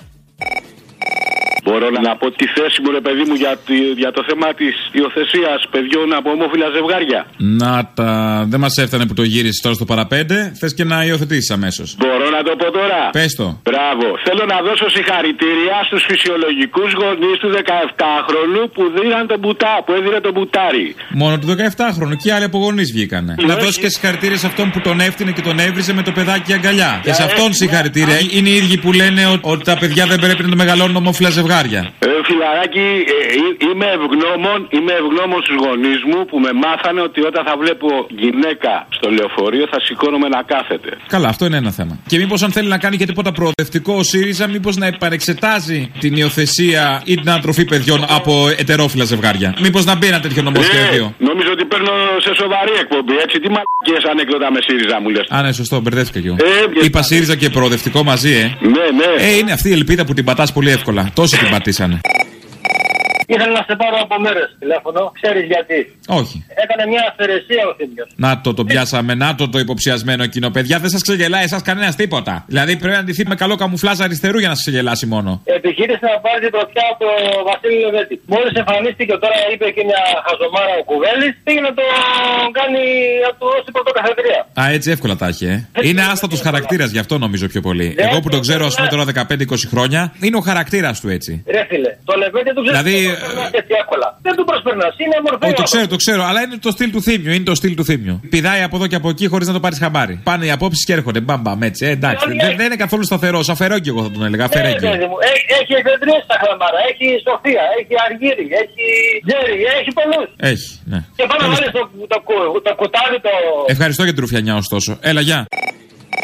Μπορώ να πω τη θέση μου, ρε παιδί μου, για το θέμα της υιοθεσίας παιδιών από ομόφυλα ζευγάρια.
Να τα. Δεν μας έφτανε που το γύρισες τώρα στο παραπέντε. Θες και να υιοθετήσεις αμέσως.
Μπορώ να το πω τώρα?
Πες το.
Μπράβο. Θέλω να δώσω συγχαρητήρια στους φυσιολογικούς γονείς του 17χρονου που έδινε το μπουτάρι.
Μόνο του 17χρονου, και άλλοι από γονείς βγήκανε. Να δώσεις και συγχαρητήρια σε αυτόν που τον έφτιανε και τον έβριζε με το παιδάκι αγκαλιά. Και σε αυτόν συγχαρητήρια. Είναι οι ίδιοι που λένε ότι τα παιδιά δεν πρέπει να το μεγαλώνουν ομόφυλα ζευγάρια.
Φιλαράκι, είμαι ευγνώμων στους γονείς μου που με μάθανε ότι όταν θα βλέπω γυναίκα στο λεωφορείο θα σηκώνομαι να κάθεται.
Καλά, αυτό είναι ένα θέμα. Και μήπως αν θέλει να κάνει και τίποτα προοδευτικό ο ΣΥΡΙΖΑ, μήπως να επανεξετάζει την υιοθεσία ή την ανατροφή παιδιών από ετερόφυλα ζευγάρια. Μήπως να μπει ένα τέτοιο νομοσχέδιο.
Νομίζω ότι παίρνω σε σοβαρή εκπομπή, έτσι. Τι μαλακίες ανέκδοτα με ΣΥΡΙΖΑ μου λες?
Α, ναι, σωστό, μπερδεύτηκα κι εγώ. Είπα ΣΥΡΙΖΑ και προοδευτικό μαζί,
Ναι.
Είναι αυτή η ελπίδα που την πατάς πολύ εύκολα. Τόσοι την πατήσανε.
Ήθελα να σε πάρω από μέρες τηλέφωνο. Ξέρεις γιατί?
Όχι.
Έκανε μια αυθαιρεσία ο Θήμιος.
Να το πιάσαμε, να το υποψιασμένο εκείνο. Παιδιά, δεν σας ξεγελάει εσάς κανένας τίποτα. Δηλαδή πρέπει να ντυθεί με καλό καμουφλάζ αριστερού για να σας ξεγελάσει μόνο.
Επιχείρησε να πάρει την πρωτιά από τον Βασίλη Λεβέτη. Μόλις εμφανίστηκε τώρα, είπε και μια χαζομάρα ο Κουβέλης, πήγε να το κάνει, να του δώσει πρωτοκαθεδρία.
Α, έτσι εύκολα τα έχει, Είναι άστατος χαρακτήρας, γι' αυτό νομίζω πιο πολύ. Εγώ που τον ξέρω, ας πούμε τώρα 15-20 χρόνια, είναι ο χαρακτήρας του έτσι.
Ρε φίλε, το Λεβέτη του ξέρει. Δηλαδή, δεν του προσπερνάς, είναι μορφή.
Το ξέρω, αλλά είναι το στυλ του Θήμιου. Πηδάει από εδώ και από εκεί χωρίς να το πάρεις χαμπάρι. Πάνε οι απόψεις και έρχονται. Μπαμπαμ, έτσι. Εντάξει. Δεν είναι καθόλου σταθερός. Αφαιρέγγι, εγώ θα τον έλεγα. Αφαιρέγγι.
Έχει εφεδρίες στα χλαμάρα. Έχει Σοφία, έχει Αργύρι, έχει Τζέρι, έχει πολλούς.
Έχει, ναι.
Και πάνω βάλει το κουτάλι το.
Ευχαριστώ για την ρουφιανιά, ωστόσο. Έλα, γεια.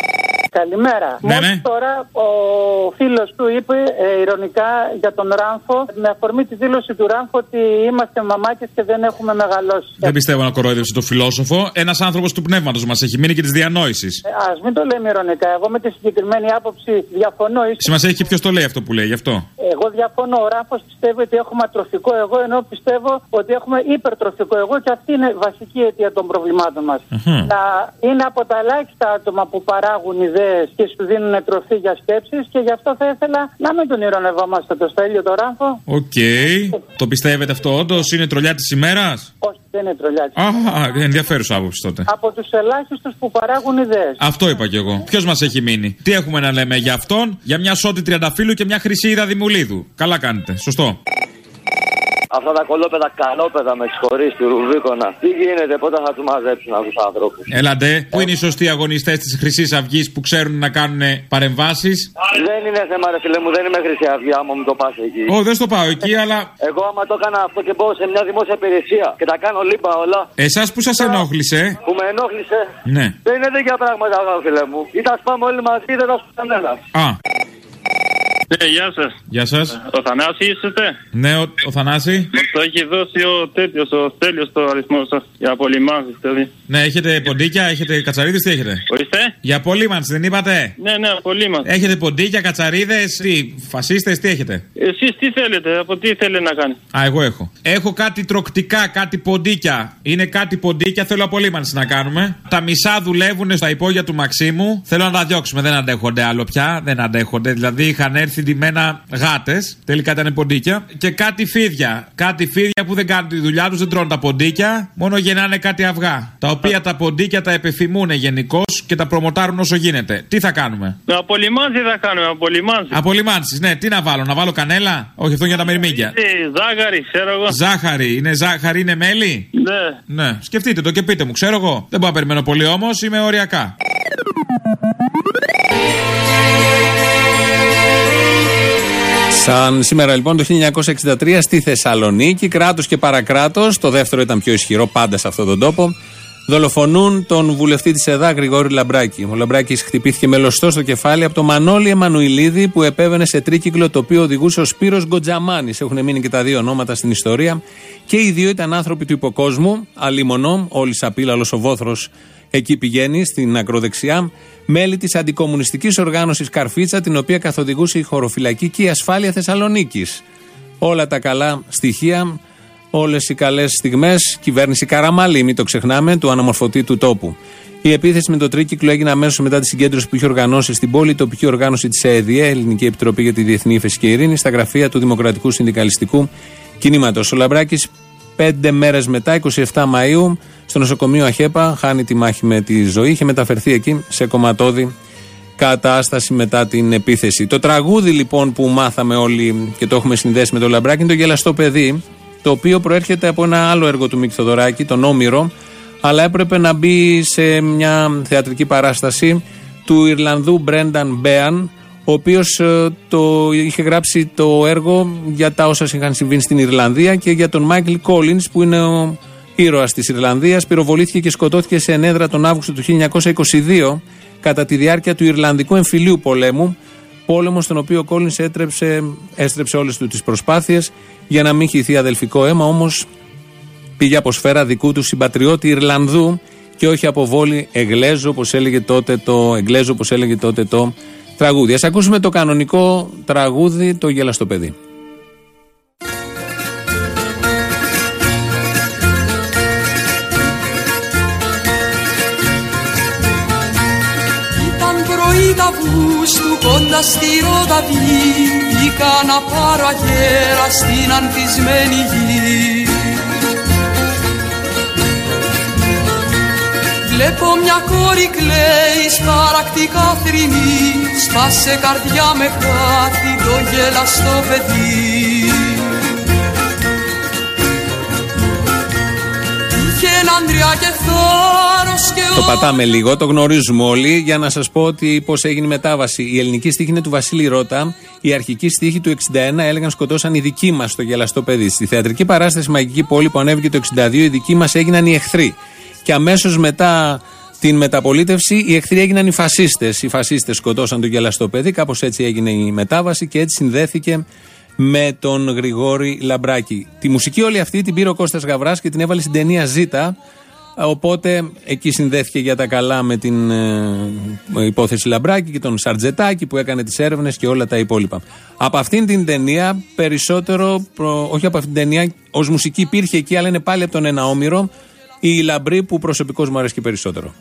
Καλημέρα. Μόλις τώρα ο φίλος του είπε ειρωνικά για τον Ράμφο, με αφορμή τη δήλωση του Ράμφο ότι είμαστε μαμάκες και δεν έχουμε μεγαλώσει.
Δεν πιστεύω να κοροϊδεύσει τον φιλόσοφο. Ένας άνθρωπος του πνεύματος μας έχει μείνει και της διανόησης.
Ας μην το λέμε ειρωνικά. Εγώ με τη συγκεκριμένη άποψη διαφωνώ.
Σημασία έχει και ποιος το λέει αυτό που λέει, γι' αυτό.
Εγώ διαφωνώ. Ο Ράμφος πιστεύει ότι έχουμε ατροφικό εγώ, ενώ πιστεύω ότι έχουμε υπερτροφικό εγώ και αυτή είναι βασική αιτία των προβλημάτων μας. Να είναι από τα ελάχιστα άτομα που παράγουν ιδέες και σου δίνουν τροφή για σκέψεις και γι' αυτό θα ήθελα να μην τον ειρωνευόμαστε το Στέλιο το Ράμφο.
Οκ. Το πιστεύετε αυτό όντως? Είναι τρολιά της ημέρας?
Όχι, δεν είναι τρολιά της
ημέρας. Ενδιαφέρουσα άποψη τότε.
Από τους ελάχιστους που παράγουν ιδέες.
Αυτό είπα κι εγώ. Ποιος μας έχει μείνει? Τι έχουμε να λέμε για αυτόν? Για μια Σώτη Τριανταφύλου και μια Χρυσίδα Δημουλίδου. Καλά κάνετε. Σωστό.
Αυτά τα κολόπεδα, καλόπεδα, με συγχωρείς, του Ρουβίκονα. Τι γίνεται, πότε θα του μαζέψουν αυτούς τους ανθρώπους?
Έλατε, πού είναι οι σωστοί αγωνιστές της Χρυσής Αυγής που ξέρουν να κάνουν παρεμβάσεις?
Δεν είναι θέμα, ρε φίλε μου, δεν είμαι Χρυσή Αυγή, άμα μου το πας εκεί.
Δεν στο πάω εκεί, αλλά.
Εγώ, άμα το έκανα αυτό και μπω σε μια δημόσια υπηρεσία και τα κάνω λίμπα όλα.
Εσάς που σας ενόχλησε?
Που με ενόχλησε.
Ναι.
Δεν είναι τέτοια πράγματα, φίλε μου. Ή τα σπάμε όλοι μαζί, δεν τα σπάμε κανένα.
Ναι, γεια σας.
Γεια σας.
Ο Θανάση είστε?
Ναι, ο Θανάση.
Το έχει δώσει ο τέτοιος, ο Στέλιος το αριθμό σας για απολυμάνσεις, δηλαδή.
Ναι, έχετε ποντίκια, έχετε κατσαρίδες, τι έχετε?
Ορίστε.
Για απολύμανση, δεν είπατε?
Ναι, απολύμανση.
Έχετε ποντίκια, κατσαρίδες, τι, φασίστες, τι έχετε?
Εσείς τι θέλετε, από τι θέλετε να κάνει?
Εγώ έχω. Έχω κάτι τροκτικά, κάτι ποντίκια. Είναι κάτι ποντίκια, θέλω απολύμανση να κάνουμε. Τα μισά δουλεύουν στα υπόγεια του Μαξίμου. Θέλω να τα διώξουμε, δεν αντέχονται άλλο πια. Δεν αντέχονται. Δηλαδή είχαν έρθει ντυμένα γάτες, τελικά ήταν ποντίκια. Και κάτι φίδια. Κάτι φίδια που δεν κάνουν τη δουλειά τους, δεν τρώνε τα ποντίκια, μόνο γεννάνε κάτι αυγά. Τα οποία τα ποντίκια τα επεφημούν γενικώς και τα προμοτάρουν όσο γίνεται. Τι θα κάνουμε?
Απολυμάνση θα κάνουμε, απολυμάνση.
Απολυμάνσεις, ναι, τι να βάλω κανέλα? Όχι, αυτό για τα μυρμήγκια.
Ζάχαρη, ξέρω εγώ.
Ζάχαρη, είναι ζάχαρη, είναι μέλι? Ναι, σκεφτείτε το και πείτε μου, ξέρω εγώ. Δεν μπορώ να περιμένω πολύ όμως, είμαι οριακά.
Σαν σήμερα λοιπόν το 1963 στη Θεσσαλονίκη, κράτος και παρακράτος, το δεύτερο ήταν πιο ισχυρό πάντα σε αυτόν τον τόπο, δολοφονούν τον βουλευτή της ΕΔΑ Γρηγόρη Λαμπράκη. Ο Λαμπράκης χτυπήθηκε με λωστό στο κεφάλι από το Μανώλη Εμμανουηλίδη που επέβαινε σε τρίκυκλο το οποίο οδηγούσε ο Σπύρος Γκοτζαμάνης. Έχουν μείνει και τα δύο ονόματα στην ιστορία. Και οι δύο ήταν άνθρωποι του υποκόσμου, αλίμονο, όλη σαπίλα, όλος ο βόθρος εκεί πηγαίνει, στην ακροδεξιά. Μέλη της αντικομμουνιστικής οργάνωσης Καρφίτσα, την οποία καθοδηγούσε η χωροφυλακή και η ασφάλεια Θεσσαλονίκης. Όλα τα καλά στοιχεία, όλες οι καλές στιγμές, κυβέρνηση Καραμαλή, μην το ξεχνάμε, του αναμορφωτή του τόπου. Η επίθεση με το τρίκυκλο έγινε αμέσως μετά τη συγκέντρωση που είχε οργανώσει στην πόλη η τοπική οργάνωση της ΕΕΔΙΕ, Ελληνική Επιτροπή για τη Διεθνή Ύφεση και Ειρήνη, στα γραφεία του Δημοκρατικού Συνδικαλιστικού Κινήματος. Ο Λαμπράκης 5 μέρες μετά, 27 Μαΐου, στο νοσοκομείο Αχέπα, χάνει τη μάχη με τη ζωή. Είχε μεταφερθεί εκεί σε κομματώδη κατάσταση μετά την επίθεση. Το τραγούδι λοιπόν που μάθαμε όλοι και το έχουμε συνδέσει με το Λαμπράκη είναι το Γελαστό Παιδί, το οποίο προέρχεται από ένα άλλο έργο του Μίκη Θοδωράκη, τον Όμηρο, αλλά έπρεπε να μπει σε μια θεατρική παράσταση του Ιρλανδού Μπρένταν Μπέαν, ο οποίος το είχε γράψει το έργο για τα όσα είχαν συμβεί στην Ιρλανδία και για τον Μάικλ Κόλινς που είναι ο ήρωας της Ιρλανδίας. Πυροβολήθηκε και σκοτώθηκε σε ενέδρα τον Αύγουστο του 1922 κατά τη διάρκεια του Ιρλανδικού εμφυλίου πολέμου, πόλεμο στον οποίο ο Κόλινς έστρεψε όλες του τις προσπάθειες για να μην χυθεί αδελφικό αίμα, όμως πήγε από σφαίρα δικού του συμπατριώτη Ιρλανδού και όχι από βόλη Εγγλέζου, όπως έλεγε τότε το τραγούδι. Ας ακούσουμε το κανονικό τραγούδι, το Γελαστό Παιδί.
Ήταν πρωί d'Αυγούστου κοντά στη Ροδαβή, βγήκα να πάρω αγέρα στην ανθισμένη γη. Βλέπω μια κόρη κλαίει σπαρακτικά θρηνή, σπάσε καρδιά με χάθη το γελαστό παιδί. Είχε άντρια και θάρρος και
το πατάμε λίγο, το γνωρίζουμε όλοι. Για να σας πω πώς έγινε η μετάβαση. Η ελληνική στίχη είναι του Βασίλη Ρώτα. Η αρχική στίχη του 61 έλεγαν σκοτώσαν οι δικοί μας το γελαστό παιδί. Στη θεατρική παράσταση Μαγική Πόλη που ανέβηκε το 62 οι δικοί μας έγιναν οι εχθροί. Και αμέσως μετά την μεταπολίτευση οι εχθροί έγιναν οι φασίστες. Οι φασίστες σκοτώσαν τον γελαστό παιδί, κάπως έτσι έγινε η μετάβαση και έτσι συνδέθηκε με τον Γρηγόρη Λαμπράκη. Τη μουσική όλη αυτή την πήρε ο Κώστας Γαβράς και την έβαλε στην ταινία Ζήτα. Οπότε εκεί συνδέθηκε για τα καλά με την υπόθεση Λαμπράκη και τον Σαρτζετάκη που έκανε τις έρευνες και όλα τα υπόλοιπα. Από αυτήν την ταινία περισσότερο, όχι από αυτήν την ταινία, ως μουσική υπήρχε εκεί, αλλά είναι πάλι από τον Ένα Όμηρο, η Λαμπρή που προσωπικώς μου αρέσει και περισσότερο.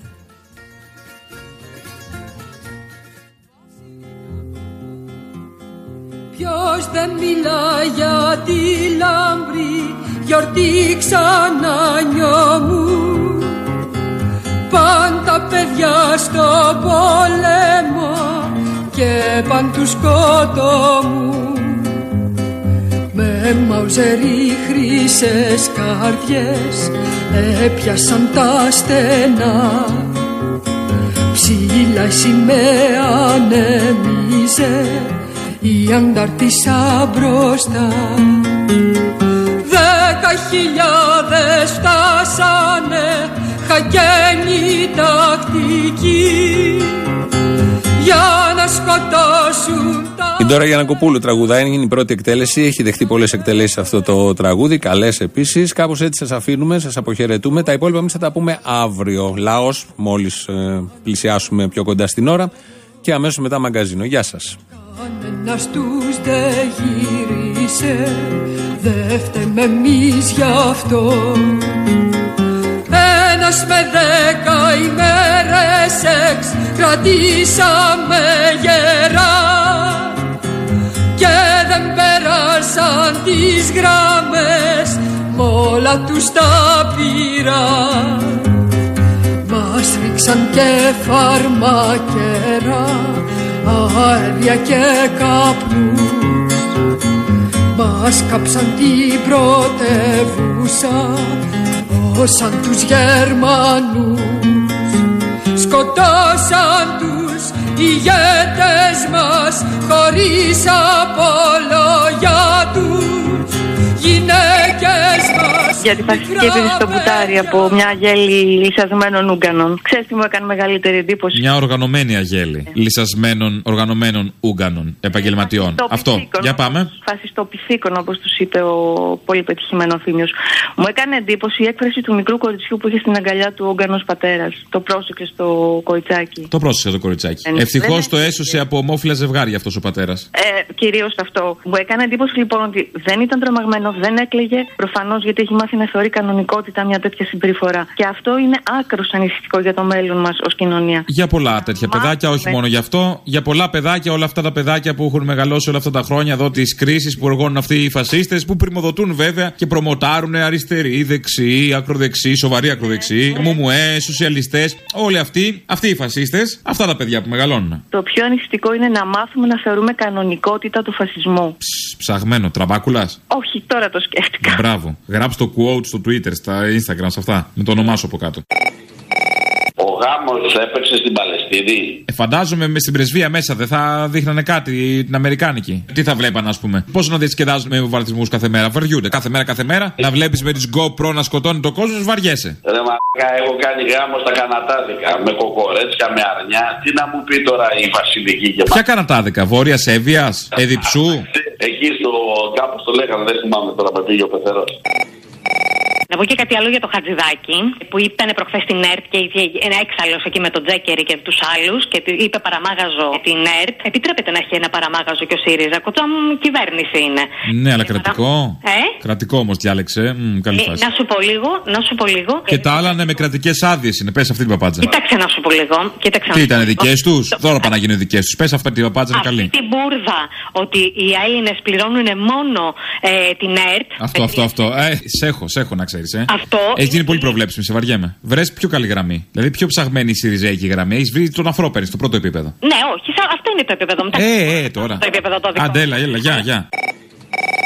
Ποιος δεν μιλά για τη Λαμπρή, γιορτή ξανά μου. Πάντα παιδιά στο πόλεμο και παντού σκότω μου. Με μαουζερί χρυσές καρδιές έπιασαν τα στενά. Ψηλά η σημαία ανέμιζε, η ανταρτήσα μπροστά. 10.000 φτάσανε χαγένοι τακτικοί για να σκοτώσουν τα...
Η Ντόρα Γιαννακοπούλου τραγουδάει, είναι η πρώτη εκτέλεση. Έχει δεχτεί πολλές εκτελέσεις αυτό το τραγούδι, καλές επίσης. Κάπως έτσι σας αφήνουμε, σας αποχαιρετούμε. Τα υπόλοιπα εμείς θα τα πούμε αύριο. Λαός, μόλις πλησιάσουμε πιο κοντά στην ώρα. Και αμέσως μετά μαγκαζίνο. Γεια σας.
Κανένας τους δεν γύρισε, δε φταίμε εμείς γι' αυτό. Ένας με 10 ημέρες εξ κρατήσαμε γερά και δεν πέρασαν τις γραμμές, μ' όλα τους τα πήρα. Μας ρίξαν και φαρμακέρα, αέρια και καπνούς. Μας κάψαν την πρωτεύουσα, όσαν τους Γερμανούς. Σκοτώσαν τους ηγέτες μας χωρίς απολογιά τους. Γυναίκες μας.
Για τη φασιστική επίθεση στο Μπουτάρι από μια αγέλη λυσασμένων Ούγγανων. Ξέρεις τι μου έκανε μεγαλύτερη εντύπωση?
Μια οργανωμένη αγέλη λυσασμένων οργανωμένων Ούγγανων επαγγελματιών. Αυτό. Για πάμε.
Φασιστοπιθήκων, όπως τους είπε ο πολύ πετυχημένο Θήμιος. Μου έκανε εντύπωση η έκφραση του μικρού κοριτσιού που είχε στην αγκαλιά του Ούγγανος πατέρας. Το πρόσεξε στο κοριτσάκι.
Το πρόσεξε το κοριτσάκι. Ευτυχώς το έσωσε από ομόφυλα ζευγάρια αυτός ο πατέρας.
Κυρίως αυτό. Μου έκανε εντύπωση λοιπόν ότι δεν ήταν τρομαγμένο, δεν έκλαιγε. Προφανώς γιατί έχει μάθει να θεωρεί κανονικότητα μια τέτοια συμπεριφορά. Και αυτό είναι άκρως ανησυχητικό για το μέλλον μας ως κοινωνία.
Για πολλά τέτοια παιδάκια, όχι μόνο γι' αυτό. Για πολλά παιδάκια, όλα αυτά τα παιδάκια που έχουν μεγαλώσει όλα αυτά τα χρόνια εδώ τις κρίσεις που οργώνουν αυτοί οι φασίστες, που πρημοδοτούν βέβαια και προμοτάρουν αριστεροί, δεξιοί, ακροδεξιοί, σοβαροί ακροδεξιοί, μουμουέ, σοσιαλιστές. Όλοι αυτοί οι φασίστες, αυτά τα παιδιά που μεγαλώνουν.
Το πιο ανησυχητικό είναι να μάθουμε να θεωρούμε κανονικότητα του φασισμού.
Ψαγμένο, τραμπάκουλας.
Όχι, τώρα το σκέφτηκα.
Μπράβο. Γράψτε το quote στο Twitter, στα Instagram, σε αυτά. Με το όνομά σου από κάτω.
Ο γάμος έπαιξε στην Παλαιστίνη.
Φαντάζομαι με στην πρεσβεία μέσα δεν θα δείχνανε κάτι την Αμερικάνικη. Τι θα βλέπανε, ας πούμε? Πώς να διασκεδάζουν με βομβαρδισμούς κάθε μέρα? Βαριούνται κάθε μέρα. Να βλέπεις με τις GoPro να σκοτώνει το κόσμο, βαριέσαι.
Ρε μαλάκα, έχω κάνει γάμο στα Κανατάδικα. Με κοκορέτσια, με αρνιά. Τι να μου πει τώρα η Βασιλική και
ποια Κανατάδικα? Βόρεια Σέβιας, Εδιψού.
Εκεί κάπως το λέγανε, δεν θυμάμαι τώρα, με πήγε ο πεθερός.
Να πω και κάτι άλλο για το Χατζηδάκι που ήταν προχθές στην ΕΡΤ και είχε ένα έξαλλος εκεί με τον Τζέκερη και τους άλλους και είπε παραμάγαζο την ΕΡΤ. Επιτρέπεται να έχει ένα παραμάγαζο και ο ΣΥΡΙΖΑ. Κοτσόμ κυβέρνηση είναι.
Ναι, αλλά κρατικό. Κρατικό όμως διάλεξε. Καλή φάση.
Να σου πω λίγο.
Και τα άλλα ναι, με κρατικές άδειες είναι. Πες αυτή την παπάτζα.
Κοίταξε να σου πω λίγο.
Τι ήταν δικές τους? Τώρα πάνε να γίνουν δικές τους. Πες αυτή την παπάτζα είναι καλή.
Αυτή την μπουρδα ότι οι Έλληνες πληρώνουν μόνο την ΕΡΤ.
Αυτό. Σε έχω να ξέρεις. Έχει γίνει πολύ προβλέψιμη, σε βαριέμαι. Βρες πιο καλή γραμμή. Δηλαδή πιο ψαγμένη η ΣΥΡΙΖΑΙΚη γραμμή. Έχει βρει τον αφρόπερη στο πρώτο επίπεδο.
Ναι, όχι, αυτό είναι το επίπεδο.
Τώρα.
Το επίπεδο το δικό.
Αντέλα, έλα, γεια.
Τα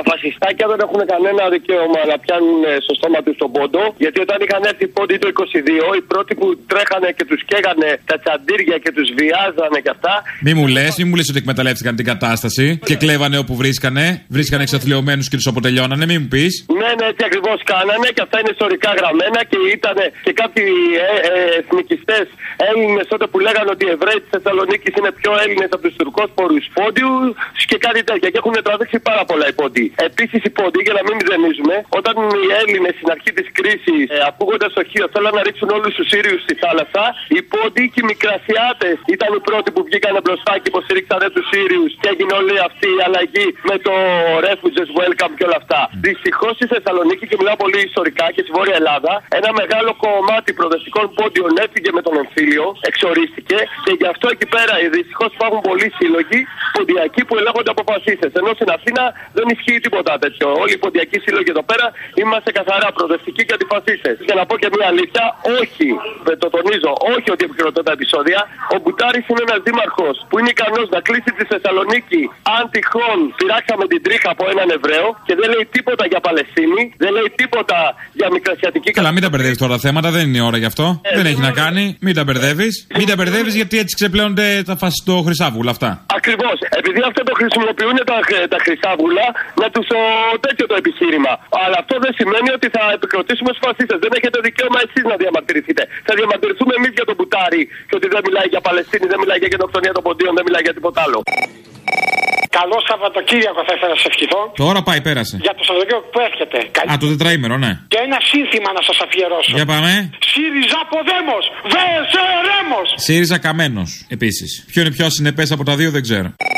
φασιστάκια δεν έχουν κανένα δικαίωμα να πιάνουν στο στόμα του τον πόντο. Γιατί όταν είχαν έρθει οι πόντοι το 22, οι πρώτοι που τρέχανε και του καίγανε τα τσαντήρια και του βιάζανε και αυτά.
Μη μου λες ότι εκμεταλλεύτηκαν την κατάσταση και κλέβανε όπου βρίσκανε. Βρίσκανε εξαθλιωμένους και τους αποτελειώνανε, μη μου πεις.
Ναι, έτσι ακριβώς κάνανε και αυτά είναι ιστορικά γραμμένα και ήταν και κάποιοι εθνικιστές Έλληνες τότε που λέγανε ότι οι Εβραίοι της Θεσσαλονίκης είναι πιο Έλληνες από τους Τουρκόσπορους πόντιους και κάτι τέτοια. Και έχουν τραβήξει πάρα πολλά οι πόντιοι. Επίσης οι πόντιοι, για να μην μηδενίζουμε, όταν οι Έλληνες στην αρχή της κρίσης ακούγοντας στο χείο θέλαν να ρίξουν όλους τους Σύριους στη θάλασσα, οι πόντιοι και οι Μικρασιάτες ήταν οι πρώτοι που βγήκαν μπροστά και υποστηρίξανε τους Σύριους και έγινε όλη αυτή η αλλαγή με το refugees welcome και όλα αυτά. Δυστυχώς στη Θεσσαλονίκη, και μιλάω πολύ ιστορικά και στη Βόρεια Ελλάδα, ένα μεγάλο κομμάτι προοδευτικών πόντιων έφυγε με τον εμφύλιο, εξορίστηκε και γι' αυτό εκεί πέρα δυστυχώς υπάρχουν πολλοί σύλλογοι ποντιακοί που ελέγχονται από φασίστες. Ενώ στην Αθήνα δεν ισχύει τίποτα τέτοιο. Όλοι οι ποντιακοί σύλλογοι εδώ πέρα είμαστε καθαρά προοδευτικοί και αντιφασίστες. Και να πω και μια αλήθεια, όχι, το τονίζω, όχι ότι επικοινωνώ τα επεισόδια. Ο Μπουτάρης είναι ένας δήμαρχος που είναι ικανός να κλείσει τη Θεσσαλονίκη αν τυχόν πειράξαμε την τρίχα από έναν Εβραίο και δεν λέει τίποτα για Παλαιστίνη, δεν λέει τίποτα για μικρασιατική.
Καλά, μην τα μπερδεύεις τώρα θέματα, δεν είναι η ώρα γι' αυτό. Δεν έχει να κάνει, μην τα μπερδεύεις. Μην τα μπερδεύεις γιατί έτσι ξεπλέονται τα φασιστοχρυσάβουλα αυτά.
Ακριβώς. Επειδή αυτό το χρησιμοποιούν τα χρυσάβουλα να τους τέτοιο το επιχείρημα. Αλλά αυτό δεν σημαίνει ότι θα επικροτήσουμε στους φασίστες. Δεν έχετε δικαίωμα εσείς να διαμαρτυρηθείτε. Θα διαμαρτυρηθούμε εμείς για τον Μπουτάρη και ότι δεν μιλάει για Παλαιστίνη, δεν μιλάει για γενοκτονία των ποντίων, δεν μιλάει για τίποτα άλλο.
Καλό Σαββατοκύριακο θα ήθελα να σας ευχηθώ.
Τώρα πάει, πέρασε.
Για το Σαββατοκύριακο που έρχεται.
Α, το τετραήμερο, ναι.
Και ένα σύνθημα να σας αφιερώσω.
Για πάμε.
ΣΥΡΙΖΑ Ποδέμος, ΒΕΣΕΡΕΜΟΣ.
ΣΥΡΙΖΑ Καμένος, επίσης. Ποιο είναι πιο ασυνεπές από τα δύο δεν ξέρω.